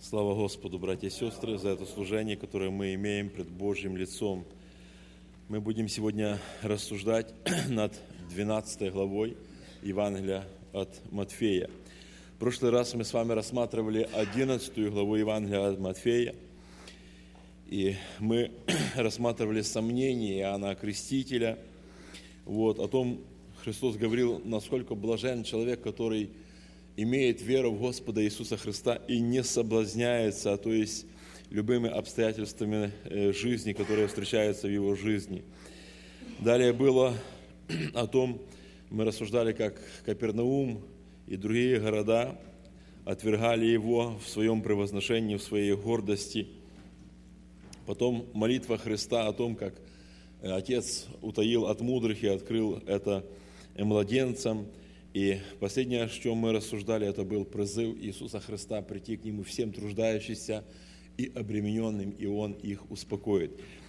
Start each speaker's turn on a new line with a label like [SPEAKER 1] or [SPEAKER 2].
[SPEAKER 1] Слава Господу, братья и сестры, за это служение, которое мы имеем пред Божьим лицом. Мы будем сегодня рассуждать над 12 главой Евангелия от Матфея. В прошлый раз мы с вами рассматривали 11 главу Евангелия от Матфея, и мы рассматривали сомнения Иоанна Крестителя. О том Христос говорил, насколько блажен человек, который имеет веру в Господа Иисуса Христа и не соблазняется, то есть любыми обстоятельствами жизни, которые встречаются в его жизни. Далее было о том, мы рассуждали, как Капернаум и другие города отвергали его в своем превозношении, в своей гордости. Потом молитва Христа о том, как Отец утаил от мудрых и открыл это младенцам. И последнее, о чем мы рассуждали, это был призыв Иисуса Христа прийти к Нему всем труждающимся и обремененным, и Он их успокоит.